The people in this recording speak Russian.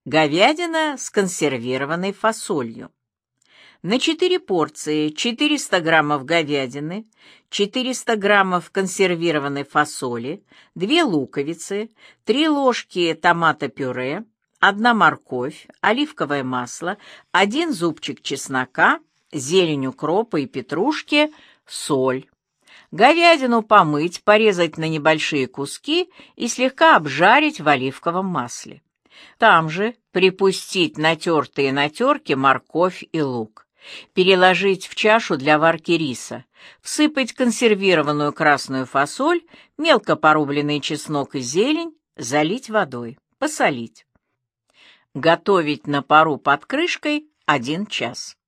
Говядина с консервированной фасолью. На 4 порции 400 граммов говядины, 400 граммов консервированной фасоли, 2 луковицы, 3 ложки томата-пюре, 1 морковь, оливковое масло, 1 зубчик чеснока, зелень укропа и петрушки, соль. Говядину помыть, порезать на небольшие куски и слегка обжарить в оливковом масле. Там же припустить натертые на терке морковь и лук. Переложить в чашу для варки риса. Всыпать консервированную красную фасоль, мелко порубленный чеснок и зелень, залить водой, посолить. Готовить на пару под крышкой 1 час.